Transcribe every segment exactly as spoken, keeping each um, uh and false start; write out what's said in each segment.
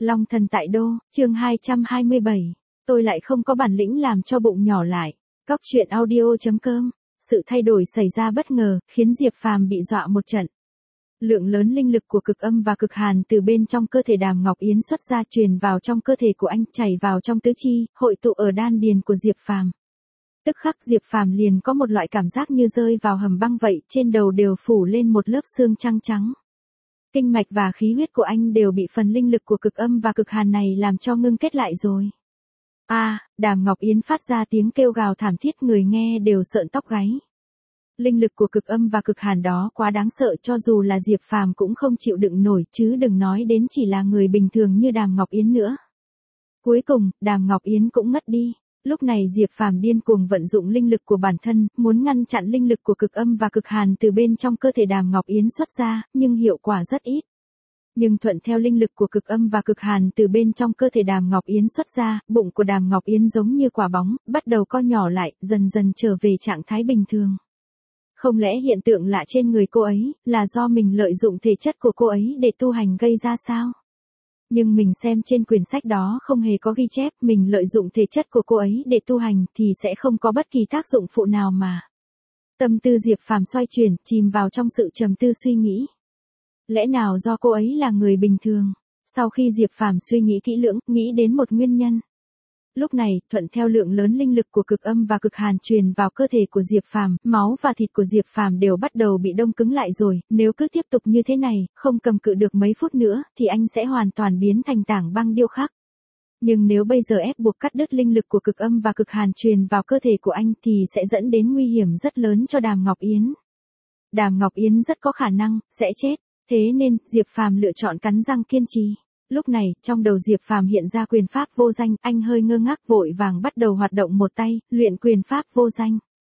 Long thần tại đô, chương hai trăm hai mươi bảy. Tôi lại không có bản lĩnh làm cho bụng nhỏ lại. Cóc truyện audio.com. Sự thay đổi xảy ra bất ngờ, khiến Diệp Phàm bị dọa một trận. Lượng lớn linh lực của cực âm và cực hàn từ bên trong cơ thể Đàm Ngọc Yến xuất ra truyền vào trong cơ thể của anh, chảy vào trong tứ chi, hội tụ ở đan điền của Diệp Phàm. Tức khắc Diệp Phàm liền có một loại cảm giác như rơi vào hầm băng vậy, trên đầu đều phủ lên một lớp xương trắng trắng. Kinh mạch và khí huyết của anh đều bị phần linh lực của cực âm và cực hàn này làm cho ngưng kết lại rồi. A, à, Đàm Ngọc Yến phát ra tiếng kêu gào thảm thiết, người nghe đều sợn tóc gáy. Linh lực của cực âm và cực hàn đó quá đáng sợ, cho dù là Diệp Phàm cũng không chịu đựng nổi, chứ đừng nói đến chỉ là người bình thường như Đàm Ngọc Yến nữa. Cuối cùng, Đàm Ngọc Yến cũng ngất đi. Lúc này Diệp Phàm điên cuồng vận dụng linh lực của bản thân, muốn ngăn chặn linh lực của cực âm và cực hàn từ bên trong cơ thể Đàm Ngọc Yến xuất ra, nhưng hiệu quả rất ít. Nhưng thuận theo linh lực của cực âm và cực hàn từ bên trong cơ thể Đàm Ngọc Yến xuất ra, bụng của Đàm Ngọc Yến giống như quả bóng, bắt đầu co nhỏ lại, dần dần trở về trạng thái bình thường. Không lẽ hiện tượng lạ trên người cô ấy, là do mình lợi dụng thể chất của cô ấy để tu hành gây ra sao? Nhưng mình xem trên quyển sách đó không hề có ghi chép mình lợi dụng thể chất của cô ấy để tu hành thì sẽ không có bất kỳ tác dụng phụ nào mà. Tâm tư Diệp Phàm xoay chuyển, chìm vào trong sự trầm tư suy nghĩ. Lẽ nào do cô ấy là người bình thường? Sau khi Diệp Phàm suy nghĩ kỹ lưỡng, nghĩ đến một nguyên nhân. Lúc này, thuận theo lượng lớn linh lực của cực âm và cực hàn truyền vào cơ thể của Diệp Phàm, máu và thịt của Diệp Phàm đều bắt đầu bị đông cứng lại rồi, nếu cứ tiếp tục như thế này, không cầm cự được mấy phút nữa, thì anh sẽ hoàn toàn biến thành tảng băng điêu khắc. Nhưng nếu bây giờ ép buộc cắt đứt linh lực của cực âm và cực hàn truyền vào cơ thể của anh thì sẽ dẫn đến nguy hiểm rất lớn cho Đàm Ngọc Yến. Đàm Ngọc Yến rất có khả năng sẽ chết, thế nên Diệp Phàm lựa chọn cắn răng kiên trì. Lúc này, trong đầu Diệp Phàm hiện ra quyền pháp vô danh, anh hơi ngơ ngác vội vàng bắt đầu hoạt động một tay, luyện quyền pháp vô danh.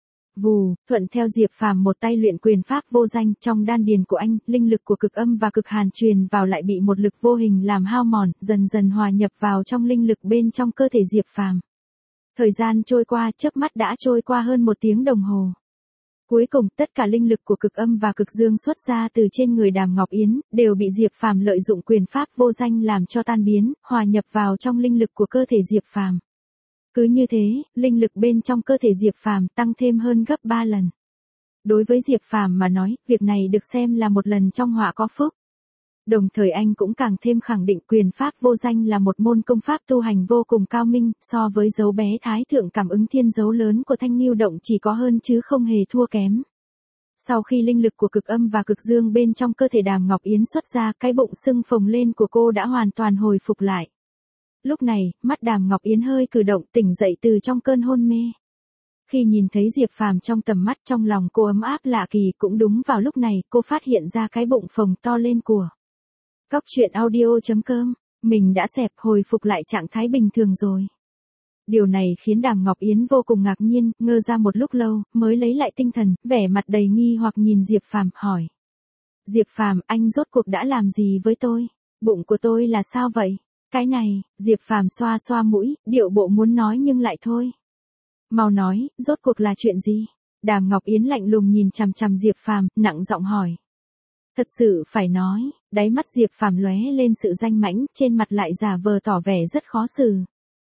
Vù, thuận theo Diệp Phàm một tay luyện quyền pháp vô danh, trong đan điền của anh, linh lực của cực âm và cực hàn truyền vào lại bị một lực vô hình làm hao mòn, dần dần hòa nhập vào trong linh lực bên trong cơ thể Diệp Phàm. Thời gian trôi qua, chớp mắt đã trôi qua hơn một tiếng đồng hồ. Cuối cùng, tất cả linh lực của cực âm và cực dương xuất ra từ trên người Đàm Ngọc Yến, đều bị Diệp Phàm lợi dụng quyền pháp vô danh làm cho tan biến, hòa nhập vào trong linh lực của cơ thể Diệp Phàm. Cứ như thế, linh lực bên trong cơ thể Diệp Phàm tăng thêm hơn gấp ba lần. Đối với Diệp Phàm mà nói, việc này được xem là một lần trong họa có phúc. Đồng thời anh cũng càng thêm khẳng định quyền pháp vô danh là một môn công pháp tu hành vô cùng cao minh, so với dấu bé thái thượng cảm ứng thiên dấu lớn của Thanh Ngưu Động chỉ có hơn chứ không hề thua kém. Sau khi linh lực của cực âm và cực dương bên trong cơ thể Đàm Ngọc Yến xuất ra, cái bụng sưng phồng lên của cô đã hoàn toàn hồi phục lại. Lúc này, mắt Đàm Ngọc Yến hơi cử động, tỉnh dậy từ trong cơn hôn mê. Khi nhìn thấy Diệp Phàm trong tầm mắt, trong lòng cô ấm áp lạ kỳ. Cũng đúng vào lúc này, cô phát hiện ra cái bụng phồng to lên của Cóc truyện audio.com, mình đã xẹp hồi phục lại trạng thái bình thường rồi. Điều này khiến Đàm Ngọc Yến vô cùng ngạc nhiên, ngơ ra một lúc lâu, mới lấy lại tinh thần, vẻ mặt đầy nghi hoặc nhìn Diệp Phàm, hỏi. Diệp Phàm, anh rốt cuộc đã làm gì với tôi? Bụng của tôi là sao vậy? Cái này, Diệp Phàm xoa xoa mũi, điệu bộ muốn nói nhưng lại thôi. Mau nói, rốt cuộc là chuyện gì? Đàm Ngọc Yến lạnh lùng nhìn chằm chằm Diệp Phàm, nặng giọng hỏi. Thật sự phải nói, đáy mắt Diệp Phàm lóe lên sự danh mãnh, trên mặt lại giả vờ tỏ vẻ rất khó xử.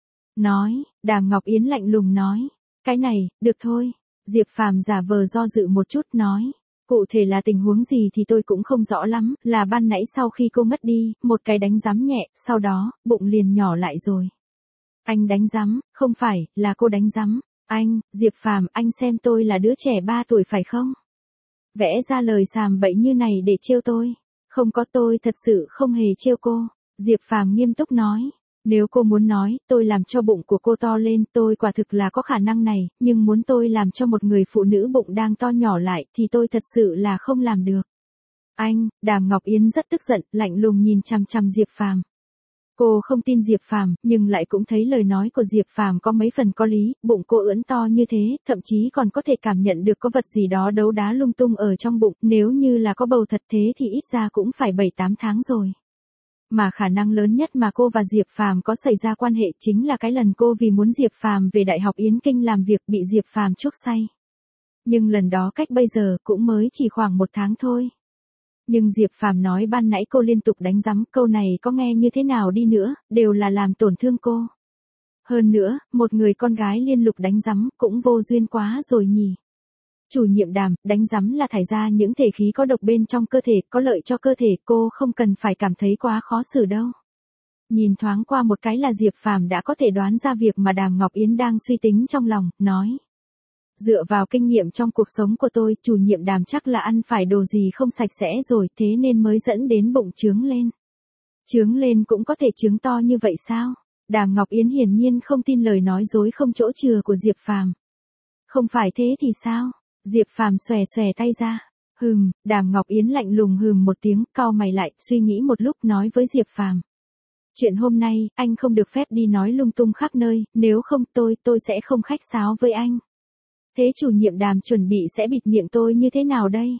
Nói, Đàm Ngọc Yến lạnh lùng nói, cái này, được thôi. Diệp Phàm giả vờ do dự một chút nói, cụ thể là tình huống gì thì tôi cũng không rõ lắm, là ban nãy sau khi cô ngất đi, một cái đánh giám nhẹ, sau đó, bụng liền nhỏ lại rồi. Anh đánh giám, không phải, là cô đánh giám. Anh, Diệp Phàm, anh xem tôi là đứa trẻ ba tuổi phải không? Vẽ ra lời sàm bậy như này để trêu tôi. Không có, tôi thật sự không hề trêu cô. Diệp Phàm nghiêm túc nói. Nếu cô muốn nói, tôi làm cho bụng của cô to lên, tôi quả thực là có khả năng này, nhưng muốn tôi làm cho một người phụ nữ bụng đang to nhỏ lại, thì tôi thật sự là không làm được. Anh, Đàm Ngọc Yến rất tức giận, lạnh lùng nhìn chằm chằm Diệp Phàm. Cô không tin Diệp Phàm, nhưng lại cũng thấy lời nói của Diệp Phàm có mấy phần có lý, bụng cô ưỡn to như thế, thậm chí còn có thể cảm nhận được có vật gì đó đấu đá lung tung ở trong bụng, nếu như là có bầu thật thế thì ít ra cũng phải bảy tám tháng rồi. Mà khả năng lớn nhất mà cô và Diệp Phàm có xảy ra quan hệ chính là cái lần cô vì muốn Diệp Phàm về Đại học Yến Kinh làm việc bị Diệp Phàm chuốc say. Nhưng lần đó cách bây giờ cũng mới chỉ khoảng một tháng thôi. Nhưng Diệp Phàm nói ban nãy cô liên tục đánh giấm, câu này có nghe như thế nào đi nữa, đều là làm tổn thương cô. Hơn nữa, một người con gái liên lục đánh giấm cũng vô duyên quá rồi nhỉ. Chủ nhiệm Đàm, đánh giấm là thải ra những thể khí có độc bên trong cơ thể, có lợi cho cơ thể, cô không cần phải cảm thấy quá khó xử đâu. Nhìn thoáng qua một cái là Diệp Phàm đã có thể đoán ra việc mà Đàm Ngọc Yến đang suy tính trong lòng, nói. Dựa vào kinh nghiệm trong cuộc sống của tôi, chủ nhiệm Đàm chắc là ăn phải đồ gì không sạch sẽ rồi, thế nên mới dẫn đến bụng trướng lên. Trướng lên cũng có thể trướng to như vậy sao? Đàm Ngọc Yến hiển nhiên không tin lời nói dối không chỗ chừa của Diệp Phàm. Không phải thế thì sao? Diệp Phàm xòe xòe tay ra. Hừm, Đàm Ngọc Yến lạnh lùng hừm một tiếng, cau mày lại, suy nghĩ một lúc nói với Diệp Phàm. Chuyện hôm nay, anh không được phép đi nói lung tung khắp nơi, nếu không tôi, tôi sẽ không khách sáo với anh. Thế chủ nhiệm Đàm chuẩn bị sẽ bịt miệng tôi như thế nào đây?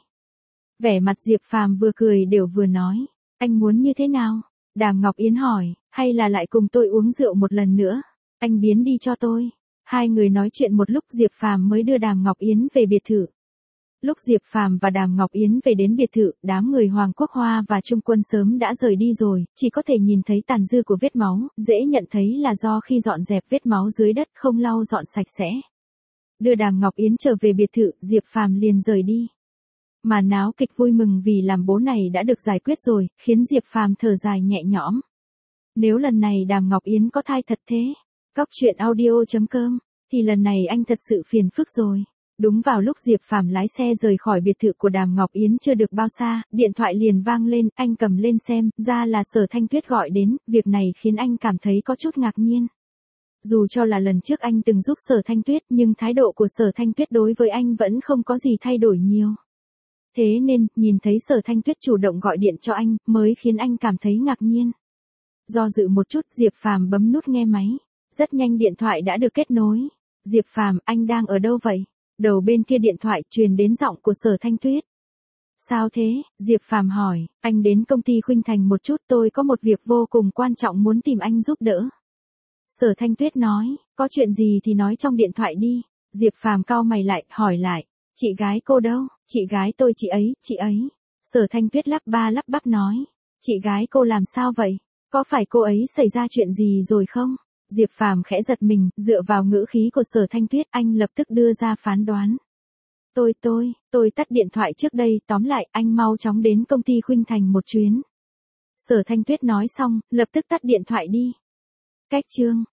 Vẻ mặt Diệp Phàm vừa cười đều vừa nói. Anh muốn như thế nào? Đàm Ngọc Yến hỏi, hay là lại cùng tôi uống rượu một lần nữa? Anh biến đi cho tôi. Hai người nói chuyện một lúc Diệp Phàm mới đưa Đàm Ngọc Yến về biệt thự. Lúc Diệp Phàm và Đàm Ngọc Yến về đến biệt thự, đám người Hoàng Quốc Hoa và Trung Quân sớm đã rời đi rồi, chỉ có thể nhìn thấy tàn dư của vết máu, dễ nhận thấy là do khi dọn dẹp vết máu dưới đất không lau dọn sạch sẽ. Đưa Đàm Ngọc Yến trở về biệt thự, Diệp Phàm liền rời đi. Mà náo kịch vui mừng vì làm bố này đã được giải quyết rồi, khiến Diệp Phàm thở dài nhẹ nhõm. Nếu lần này Đàm Ngọc Yến có thai thật thế, Cóc truyện audio chấm com, thì lần này anh thật sự phiền phức rồi. Đúng vào lúc Diệp Phàm lái xe rời khỏi biệt thự của Đàm Ngọc Yến chưa được bao xa, điện thoại liền vang lên, anh cầm lên xem, ra là Sở Thanh Tuyết gọi đến, việc này khiến anh cảm thấy có chút ngạc nhiên. Dù cho là lần trước anh từng giúp Sở Thanh Tuyết, nhưng thái độ của Sở Thanh Tuyết đối với anh vẫn không có gì thay đổi nhiều. Thế nên, nhìn thấy Sở Thanh Tuyết chủ động gọi điện cho anh, mới khiến anh cảm thấy ngạc nhiên. Do dự một chút, Diệp Phàm bấm nút nghe máy. Rất nhanh điện thoại đã được kết nối. Diệp Phàm, anh đang ở đâu vậy? Đầu bên kia điện thoại truyền đến giọng của Sở Thanh Tuyết. Sao thế? Diệp Phàm hỏi, anh đến công ty Khuynh Thành một chút, tôi có một việc vô cùng quan trọng muốn tìm anh giúp đỡ. Sở Thanh Tuyết nói, có chuyện gì thì nói trong điện thoại đi. Diệp Phàm cau mày lại, hỏi lại, chị gái cô đâu? Chị gái tôi chị ấy, chị ấy. Sở Thanh Tuyết lắp ba lắp bắp nói, chị gái cô làm sao vậy? Có phải cô ấy xảy ra chuyện gì rồi không? Diệp Phàm khẽ giật mình, dựa vào ngữ khí của Sở Thanh Tuyết, anh lập tức đưa ra phán đoán. Tôi tôi, tôi tắt điện thoại trước đây, tóm lại, anh mau chóng đến công ty Khuynh Thành một chuyến. Sở Thanh Tuyết nói xong, lập tức tắt điện thoại đi. Cách chương